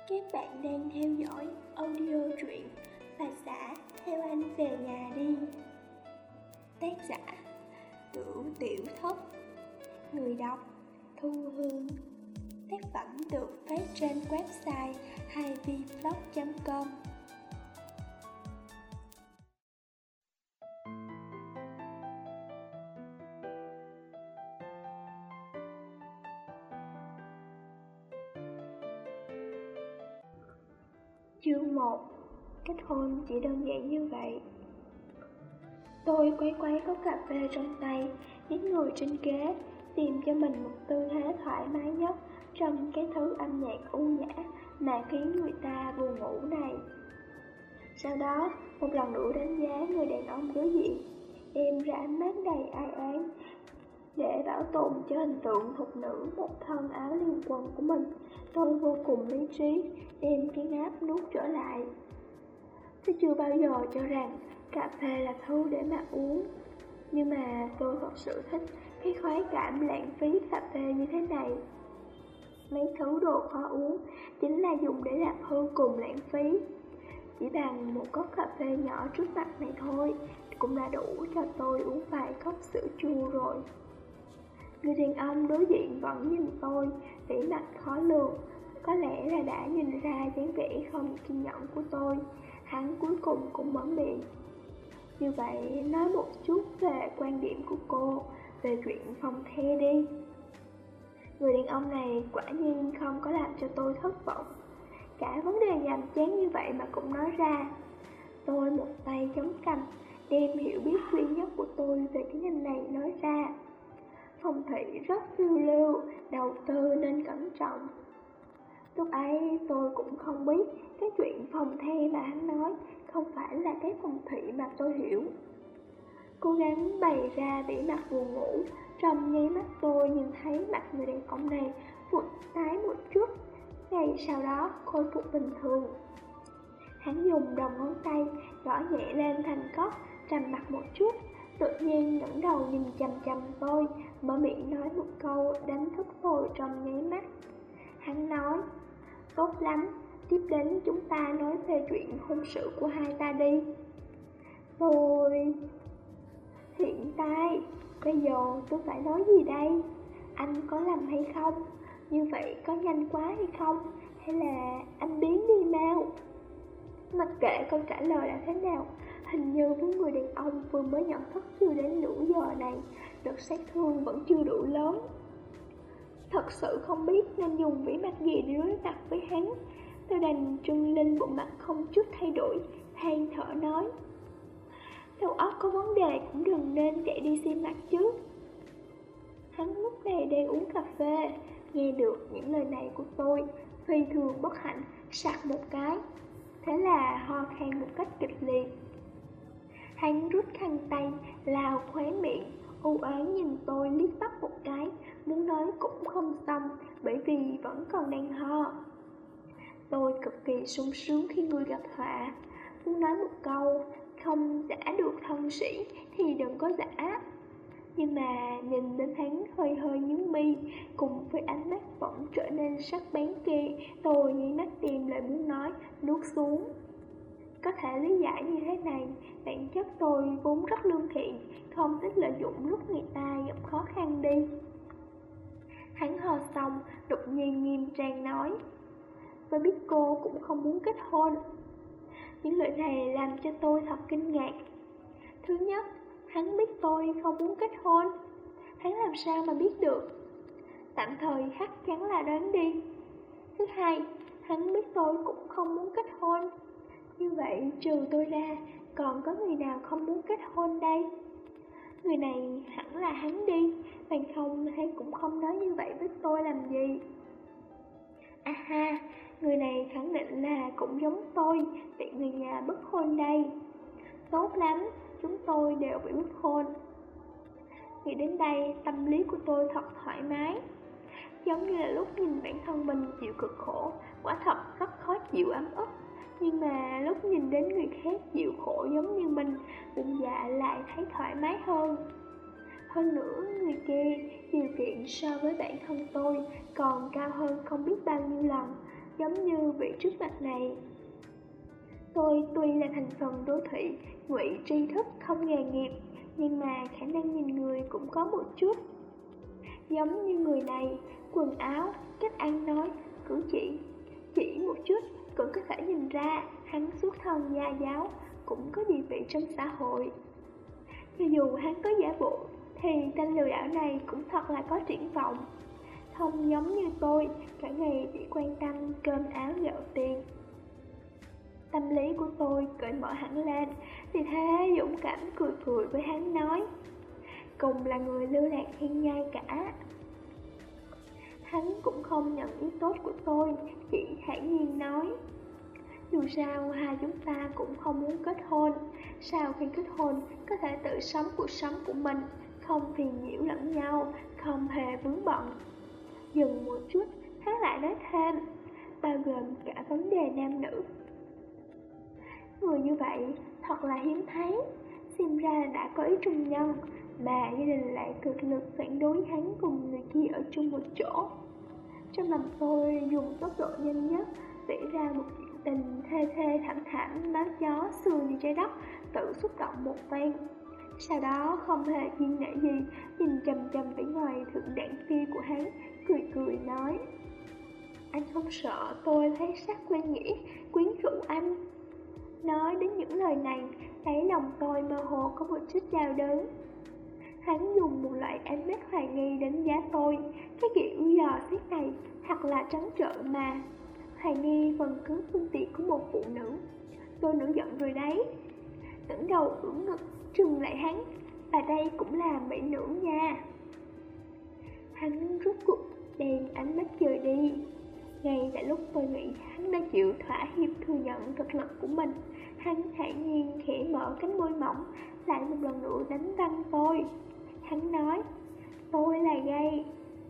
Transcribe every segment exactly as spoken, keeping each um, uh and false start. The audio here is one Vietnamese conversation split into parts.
Các bạn đang theo dõi audio truyện Bà xã theo anh về nhà đi. Tác giả Cửu Tiểu Thất. Người đọc Thu Hương. Tác phẩm được phát trên website hai v blog chấm com. Chương một. Kết hôn chỉ đơn giản như vậy. Tôi quấy quấy cốc cà phê trong tay, nhích người trên ghế, tìm cho mình một tư thế thoải mái nhất trong cái thứ âm nhạc u nhã mà khiến người ta buồn ngủ này. Sau đó, một lần nữa đánh giá người đàn ông đối diện, đem ra ánh mắt đầy ai oán để bảo tồn cho hình tượng thục nữ một thân áo liền quần của mình. Tôi vô cùng lý trí, đem cái ngáp nuốt trở lại. Tôi chưa bao giờ cho rằng cà phê là thứ để mà uống, nhưng mà tôi thật sự thích cái khoái cảm lãng phí cà phê như thế này. Mấy thứ đồ khó uống chính là dùng để làm hư cùng lãng phí. Chỉ bằng một cốc cà phê nhỏ trước mặt này thôi cũng đã đủ cho tôi uống vài cốc sữa chua rồi. Người đàn ông đối diện vẫn nhìn tôi, vẻ mặt khó lường. Có lẽ là đã nhìn ra dáng vẻ không kiên nhẫn của tôi. Hắn cuối cùng cũng mở miệng. Như vậy nói một chút về quan điểm của cô về chuyện phòng the đi. Người đàn ông này quả nhiên không có làm cho tôi thất vọng. Cả vấn đề nhàm chán như vậy mà cũng nói ra. Tôi một tay chống cằm, đem hiểu biết duy nhất của tôi về cái ngành này nói ra. Phong thủy rất phiêu lưu, đầu tư nên cẩn trọng. Lúc ấy tôi cũng không biết cái chuyện phòng the mà hắn nói không phải là cái phong thủy mà tôi hiểu. Cố gắng bày ra vẻ mặt buồn ngủ, trong nháy mắt tôi nhìn thấy mặt người đàn ông này vụt tái một chút, ngay sau đó khôi phục bình thường. Hắn dùng đầu ngón tay gõ nhẹ lên thành cốc, trầm mặt một chút, đột nhiên ngẩng đầu nhìn chằm chằm tôi, mở miệng nói một câu đánh thức tôi trong nháy mắt. Hắn nói, tốt lắm, tiếp đến chúng ta nói về chuyện hôn sự của hai ta đi. Tôi... Hiện tại, bây giờ tôi phải nói gì đây? Anh có làm hay không? Như vậy có nhanh quá hay không? Hay là anh biến đi mau? Mặc kệ câu trả lời là thế nào, hình như với người đàn ông vừa mới nhận thức chưa đến nửa giờ này, lực sát thương vẫn chưa đủ lớn. Thật sự không biết nên dùng vẻ mặt gì để đối mặt với hắn. Tôi đành trưng lên bộ mặt không chút thay đổi, than thở nói. Đầu óc có vấn đề cũng đừng nên chạy đi xem mặt chứ. Hắn lúc này đang uống cà phê, nghe được những lời này của tôi, phi thường bất hạnh, sặc một cái. Thế là ho khan một cách kịch liệt. Hắn rút khăn tay, lao khóe miệng, u oán nhìn tôi liếc mắt một cái, muốn nói cũng không xong, bởi vì vẫn còn đang ho. Tôi cực kỳ sung sướng khi người gặp họa, muốn nói một câu, không giả được thân sĩ thì đừng có giả. Nhưng mà nhìn đến hắn hơi hơi nhướng mi, cùng với ánh mắt vẫn trở nên sắc bén kia, tôi nháy mắt tìm lời muốn nói, nuốt xuống. Có thể lý giải như thế này, bản chất tôi vốn rất lương thiện, không thích lợi dụng lúc người ta gặp khó khăn đi. Hắn hò xong, đột nhiên nghiêm trang nói, tôi biết cô cũng không muốn kết hôn. Những lời này làm cho tôi thật kinh ngạc. Thứ nhất, hắn biết tôi không muốn kết hôn. Hắn làm sao mà biết được? Tạm thời chắc chắn là đoán đi. Thứ hai, hắn biết tôi cũng không muốn kết hôn. Như vậy trừ tôi ra, còn có người nào không muốn kết hôn đây? Người này hẳn là hắn đi, bằng không hắn cũng không nói như vậy với tôi làm gì. À ha, người này khẳng định là cũng giống tôi, bị người nhà bức hôn đây. Tốt lắm, chúng tôi đều bị bức hôn. Nghĩ đến đây, tâm lý của tôi thật thoải mái. Giống như là lúc nhìn bản thân mình chịu cực khổ, quả thật rất khó chịu ấm ức. Nhưng mà lúc nhìn đến người khác chịu khổ giống như mình, bụng dạ lại thấy thoải mái hơn. Hơn nữa, người kia điều kiện so với bản thân tôi còn cao hơn không biết bao nhiêu lần. giống như vị trước mặt này. Tôi tuy là thành phần đô thị, ngụy tri thức không nghề nghiệp, nhưng mà khả năng nhìn người cũng có một chút. Giống như người này, quần áo, cách ăn nói, cử chỉ, chỉ một chút cũng có thể nhìn ra hắn xuất thân gia giáo, cũng có địa vị trong xã hội. Cho dù hắn có giả bộ, thì tên lừa đảo này cũng thật là có triển vọng. Không giống như tôi, cả ngày chỉ quan tâm cơm áo gạo tiền. Tâm lý của tôi cởi mở hẳn lên, vì thế dũng cảm cười cười với hắn nói, cùng là người lưu lạc thiên nhai cả. Hắn cũng không nhận ý tốt của tôi, chỉ thản nhiên nói, dù sao hai chúng ta cũng không muốn kết hôn, sau khi kết hôn có thể tự sống cuộc sống của mình, không phiền nhiễu lẫn nhau, không hề vướng bận. Dừng một chút, hắn lại nói thêm, bao gồm cả vấn đề nam nữ. Người như vậy thật là hiếm thấy, xem ra đã có ý trung nhân, mà gia đình lại cực lực phản đối hắn cùng người kia ở chung một chỗ. Trong lòng tôi dùng tốc độ nhanh nhất vẽ ra một chuyện tình thê thê thảm thảm, máu chó xương như trái đất, tự xúc động một phen. Sau đó không hề kiên nể gì, nhìn chầm chầm vẻ ngoài thượng đẳng kia của hắn, cười cười nói, anh không sợ tôi thấy sắc quen nghĩa, quyến rũ anh. Nói đến những lời này, đáy lòng tôi mơ hồ có một chút đau đớn. Hắn dùng một loại ánh mắt hoài nghi đánh giá tôi, cái kiểu dò xét này thật là trắng trợn mà. Hoài nghi phần cứng phương tiện của một phụ nữ. Tôi nổi giận rồi đấy. ngẩng đầu ưỡn ngực, trừng lại hắn, và đây cũng là mỹ nữ nha. Hắn rút cuộc đem ánh mắt rời đi. Ngay tại lúc tôi nghĩ hắn đã chịu thỏa hiệp thừa nhận thực lực của mình, hắn thản nhiên khẽ mở cánh môi mỏng, lại một lần nữa đánh văng tôi. Hắn nói, tôi là gay.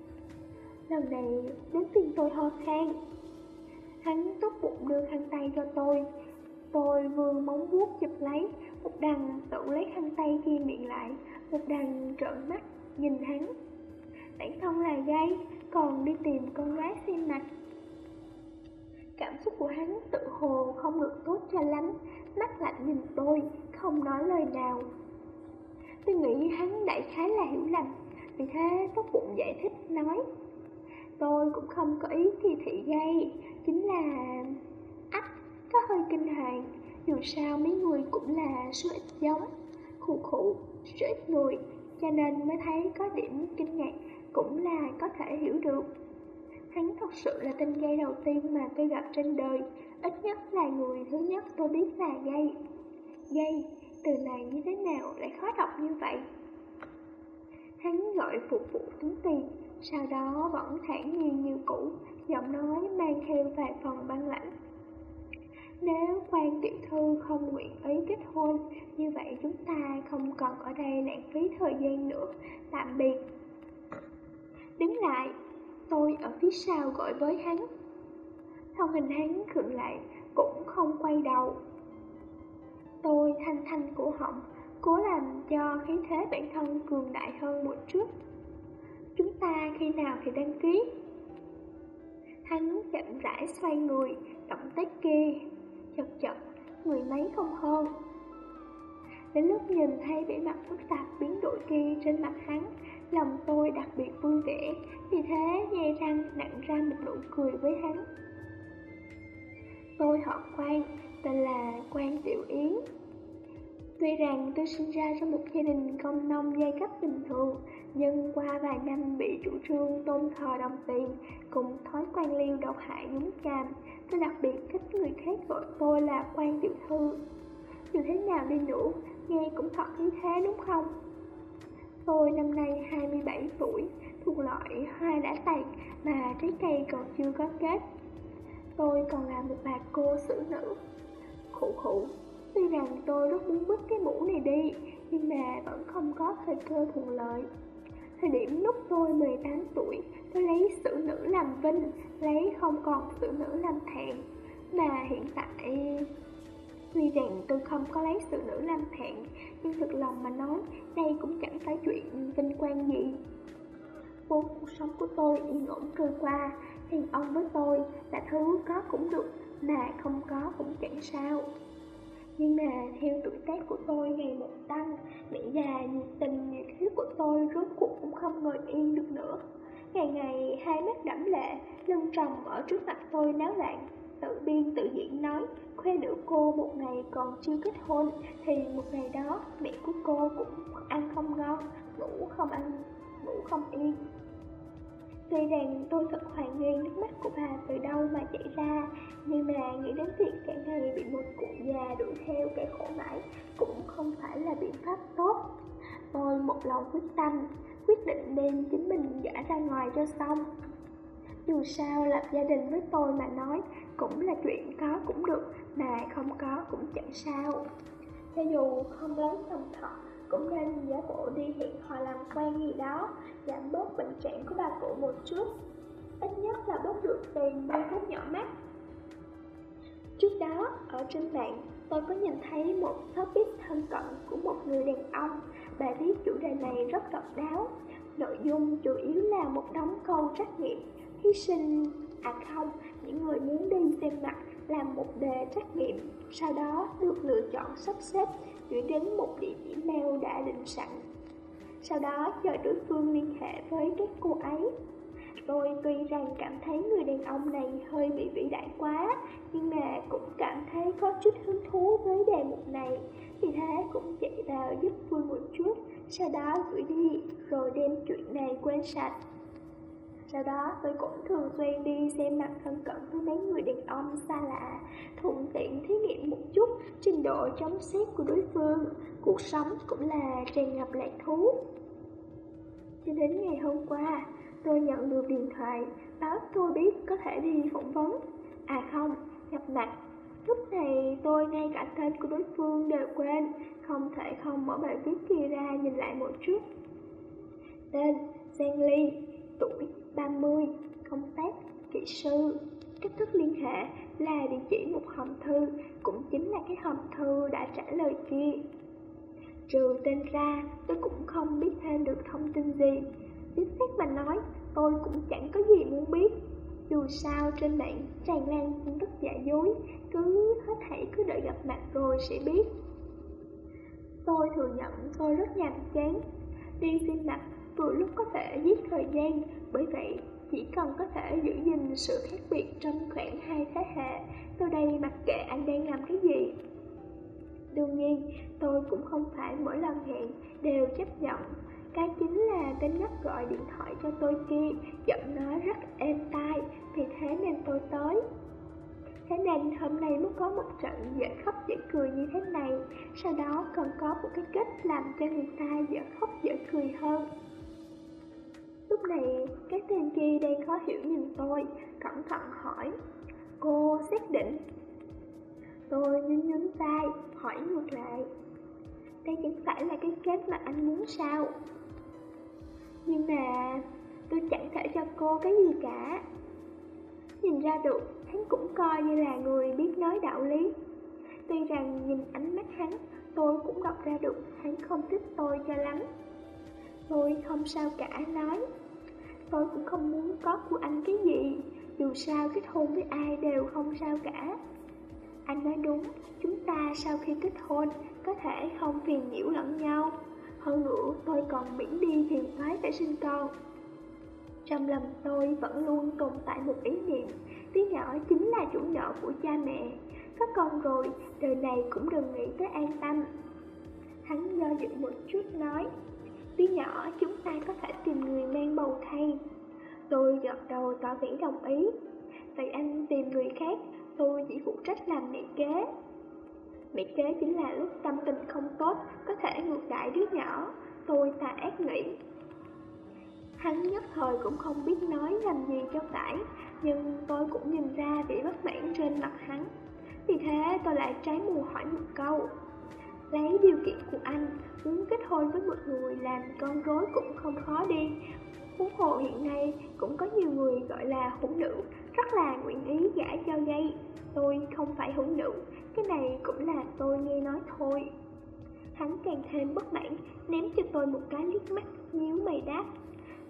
Lần này đến phiên tôi ho khan. Hắn tốt bụng đưa khăn tay cho tôi. Tôi vươn móng vuốt chụp lấy, một đằng tự lấy khăn tay kia miệng lại, một đằng trợn mắt nhìn hắn. Bản thân là gay, còn đi tìm con gái xem mặt. Cảm xúc của hắn tự hồ không được tốt cho lắm, mắt lạnh nhìn tôi, không nói lời nào. Tôi nghĩ hắn đại khái là hiểu lầm, vì thế tốt bụng giải thích nói, tôi cũng không có ý kỳ thị gay, chính là ách có hơi kinh hoàng, dù sao mấy người cũng là số ít giống, khụ khụ, số ít người, cho nên mới thấy có điểm kinh ngạc, cũng là có thể hiểu được. Hắn thật sự là tên gay đầu tiên mà tôi gặp trên đời, ít nhất là người thứ nhất tôi biết là gay. Gay, từ này như thế nào lại khó đọc như vậy? Hắn gọi phục vụ tính tiền, sau đó vẫn thản nhiên như cũ, giọng nói mang theo vài phần băng lãnh. Nếu Quan tiểu thư không nguyện ý kết hôn, như vậy chúng ta không còn ở đây lãng phí thời gian nữa, tạm biệt. Đứng lại, tôi ở phía sau gọi với hắn. Thân hình hắn khựng lại, cũng không quay đầu. Tôi thanh thanh cổ họng, cố làm cho khí thế bản thân cường đại hơn một chút. Chúng ta khi nào thì đăng ký? Hắn chậm rãi xoay người, động tác kia chật chật, mười mấy không hơn. Đến lúc nhìn thấy vẻ mặt phức tạp biến đổi kia trên mặt hắn, lòng tôi đặc biệt vui vẻ, vì thế nhe răng nặn ra một nụ cười với hắn. Tôi họ Quan, tên là Quan Tiểu Yến. Tuy rằng tôi sinh ra trong một gia đình công nông giai cấp bình thường, nhưng qua vài năm bị chủ trương tôn thờ đồng tiền cùng thói quan liêu độc hại nhúng chàm, tôi đặc biệt thích người khác gọi tôi là Quan tiểu thư. Dù thế nào đi nữa, nghe cũng thật như thế đúng không? Tôi năm nay hai mươi bảy tuổi, thuộc loại hoa đã tàn mà trái cây còn chưa có kết. Tôi còn là một bà cô xử nữ. Khổ khổ, tuy rằng tôi rất muốn vứt cái mũ này đi, nhưng mà vẫn không có thời cơ thuận lợi. Thời điểm lúc tôi mười tám tuổi, tôi lấy xử nữ làm vinh, lấy không còn xử nữ làm thẹn. Mà hiện tại, tuy rằng tôi không có lấy xử nữ làm thẹn, nhưng thực lòng mà nói, đây cũng chẳng phải chuyện vinh quang gì. vốn cuộc sống của tôi yên ổn trôi qua, thì ông với tôi là thứ có cũng được, mà không có cũng chẳng sao. Nhưng mà theo tuổi tác của tôi ngày một tăng, mẹ già nhiệt tình nhiệt huyết của tôi rốt cuộc cũng không ngồi yên được nữa. Ngày ngày hai mắt đẫm lệ, lưng tròng ở trước mặt tôi náo loạn, tự biên tự diễn nói khoe nữ cô một ngày còn chưa kết hôn, thì một ngày đó mẹ của cô cũng ăn không ngon, ngủ không ăn, ngủ không yên. Tuy rằng tôi thật hoài nghi nước mắt của bà từ đâu mà chảy ra, nhưng mà nghĩ đến việc cả ngày bị một cụ già đuổi theo kẻ khổ mãi cũng không phải là biện pháp tốt. Tôi một lòng quyết tâm, quyết định đem chính mình gả ra ngoài cho xong. Dù sao lập gia đình với tôi mà nói cũng là chuyện có cũng được, mà không có cũng chẳng sao. Cho dù không lấy chồng thật, cũng nên giả bộ đi hẹn hò làm quen gì đó, giảm bớt bệnh trạng của bà cụ một chút, ít nhất là bớt được tiền mua thuốc nhỏ mắt. Trước đó, ở trên mạng, tôi có nhìn thấy một topic thân cận của một người đàn ông. Bài viết chủ đề này rất độc đáo. Nội dung chủ yếu là một đống câu trắc nghiệm. Thí sinh, à không, những người muốn đi xem mặt làm một đề trắc nghiệm, sau đó được lựa chọn sắp xếp gửi đến một địa chỉ mail đã định sẵn. Sau đó chờ đối phương liên hệ với các cô ấy. Tôi tuy rằng cảm thấy người đàn ông này hơi bị vĩ đại quá, nhưng mà cũng cảm thấy có chút hứng thú với đề mục này, vì thế cũng chạy vào giúp vui một chút, sau đó gửi đi rồi đem chuyện này quên sạch. Sau đó tôi cũng thường xuyên đi xem mặt thân cận với mấy người đàn ông xa lạ, thuận tiện thí nghiệm một chút trình độ chống xét của đối phương. Cuộc sống cũng là tràn ngập lạc thú. Cho đến ngày hôm qua, tôi nhận được điện thoại báo tôi biết có thể đi phỏng vấn. À không, gặp mặt. Lúc này tôi ngay cả tên của đối phương đều quên, không thể không mở bài viết kia ra nhìn lại một chút. Tên Giang Ly, tuổi ba mươi, công tác kỹ sư, cách thức liên hệ là địa chỉ một hòm thư, cũng chính là cái hòm thư đã trả lời kia. Trừ tên ra, tôi cũng không biết thêm được thông tin gì. Chính xác mà nói, tôi cũng chẳng có gì muốn biết. Dù sao trên mạng tràn lan tin tức giả dối, cứ hết thảy cứ đợi gặp mặt rồi sẽ biết. Tôi thừa nhận tôi rất nhàm chán. Đi xem mặt vừa lúc có thể giết thời gian, bởi vậy chỉ cần có thể giữ gìn sự khác biệt trong khoảng hai thế hệ, tôi đây mặc kệ anh đang làm cái gì. Đương nhiên, tôi cũng không phải mỗi lần hẹn đều chấp nhận. Cái chính là tên ngốc gọi điện thoại cho tôi kia, giọng nói rất êm tai, vì thế nên tôi tới. Thế nên hôm nay mới có một trận dở khóc dở cười như thế này, sau đó còn có một cái kết làm cho người ta dở khóc dở cười hơn. Lúc này, cái tên kia đang khó hiểu nhìn tôi, cẩn thận hỏi, cô xác định? Tôi nhún nhún vai, hỏi ngược lại, đây chẳng phải là cái kết mà anh muốn sao? Nhưng mà tôi chẳng thể cho cô cái gì cả. Nhìn ra được, hắn cũng coi như là người biết nói đạo lý. Tuy rằng nhìn ánh mắt hắn, tôi cũng đọc ra được hắn không thích tôi cho lắm. Tôi không sao cả nói, tôi cũng không muốn có của anh cái gì, dù sao kết hôn với ai đều không sao cả. Anh nói đúng, chúng ta sau khi kết hôn có thể không phiền nhiễu lẫn nhau. Hơn nữa tôi còn miễn đi phiền toái phải sinh con. Trong lòng tôi vẫn luôn tồn tại một ý niệm, đứa nhỏ chính là chủ nợ của cha mẹ. Có con rồi, đời này cũng đừng nghĩ tới an tâm. Hắn do dự một chút nói, đứa nhỏ chúng ta có thể tìm người mang bầu thay. Tôi gật đầu tỏ vẻ đồng ý. Vậy anh tìm người khác, tôi chỉ phụ trách làm mẹ kế. Mẹ kế chính là lúc tâm tình không tốt, có thể ngược đãi đứa nhỏ. Tôi tà ác nghĩ. Hắn nhất thời cũng không biết nói làm gì cho phải, nhưng tôi cũng nhìn ra vẻ bất mãn trên mặt hắn. Vì thế tôi lại trái mùa hỏi một câu, lấy điều kiện của anh, muốn kết hôn với một người làm con rối cũng không khó đi. Huống hồ hiện nay cũng có nhiều người gọi là hữu nữ, rất là nguyện ý gả cho gay. Tôi không phải hữu nữ, cái này cũng là tôi nghe nói thôi. Hắn càng thêm bất mãn, ném cho tôi một cái liếc mắt, nhíu mày đáp,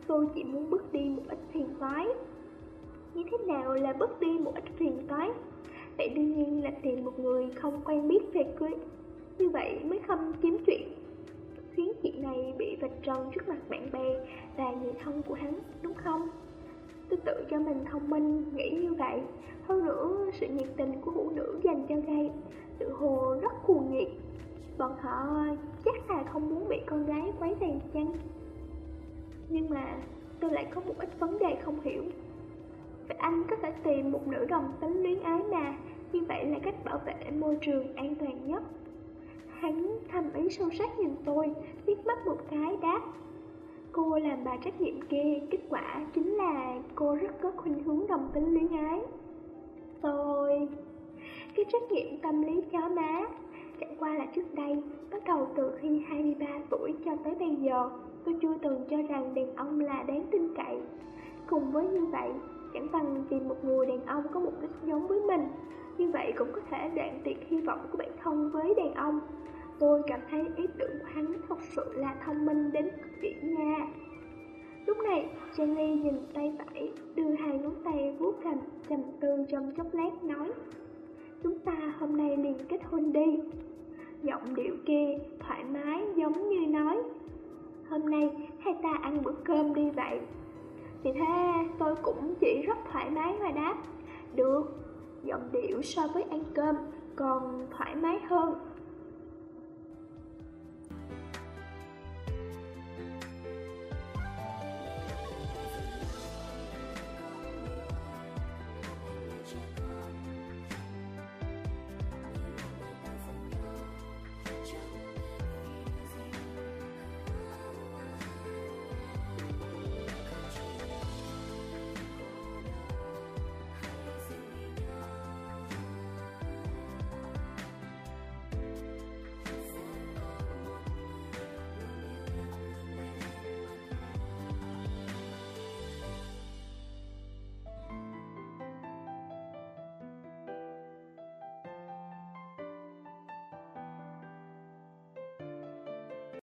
tôi chỉ muốn bớt đi một ít phiền toái. Như thế nào là bớt đi một ít phiền toái? Vậy đương nhiên là tìm một người không quen biết về cưới. Như vậy mới không kiếm chuyện, khiến chuyện này bị vạch trần trước mặt bạn bè và người thân của hắn, đúng không? Tôi tự cho mình thông minh, nghĩ như vậy. Hơn nữa, sự nhiệt tình của phụ nữ dành cho gay tự hồ rất cuồng nhiệt. Bọn họ chắc là không muốn bị con gái quấy rầy chăng? Nhưng mà tôi lại có một ít vấn đề không hiểu. Vậy anh có thể tìm một nữ đồng tính luyến ái mà, như vậy là cách bảo vệ môi trường an toàn nhất. Hắn thầm ý sâu sắc nhìn tôi, liếc mắt một cái đáp: cô làm bài trắc nghiệm kia, kết quả chính là cô rất có khuynh hướng đồng tính luyến ái. Tôi... Cái trắc nghiệm tâm lý chó má, chẳng qua là trước đây, bắt đầu từ khi hai mươi ba tuổi cho tới bây giờ, tôi chưa từng cho rằng đàn ông là đáng tin cậy. Cùng với như vậy, chẳng bằng tìm một người đàn ông có mục đích giống với mình, như vậy cũng có thể đoạn tuyệt hy vọng của bản thân với đàn ông. Tôi cảm thấy ý tưởng của hắn thật sự là thông minh đến cực điểm nha. Lúc này, Jenny nhìn tay phải, đưa hai ngón tay vuốt cầm, trầm tư trong chốc lát nói: chúng ta hôm nay liền kết hôn đi. Giọng điệu kia thoải mái giống như nói: hôm nay hai ta ăn bữa cơm đi vậy. Vì thế tôi cũng chỉ rất thoải mái và đáp: được. Giọng điệu so với ăn cơm còn thoải mái hơn.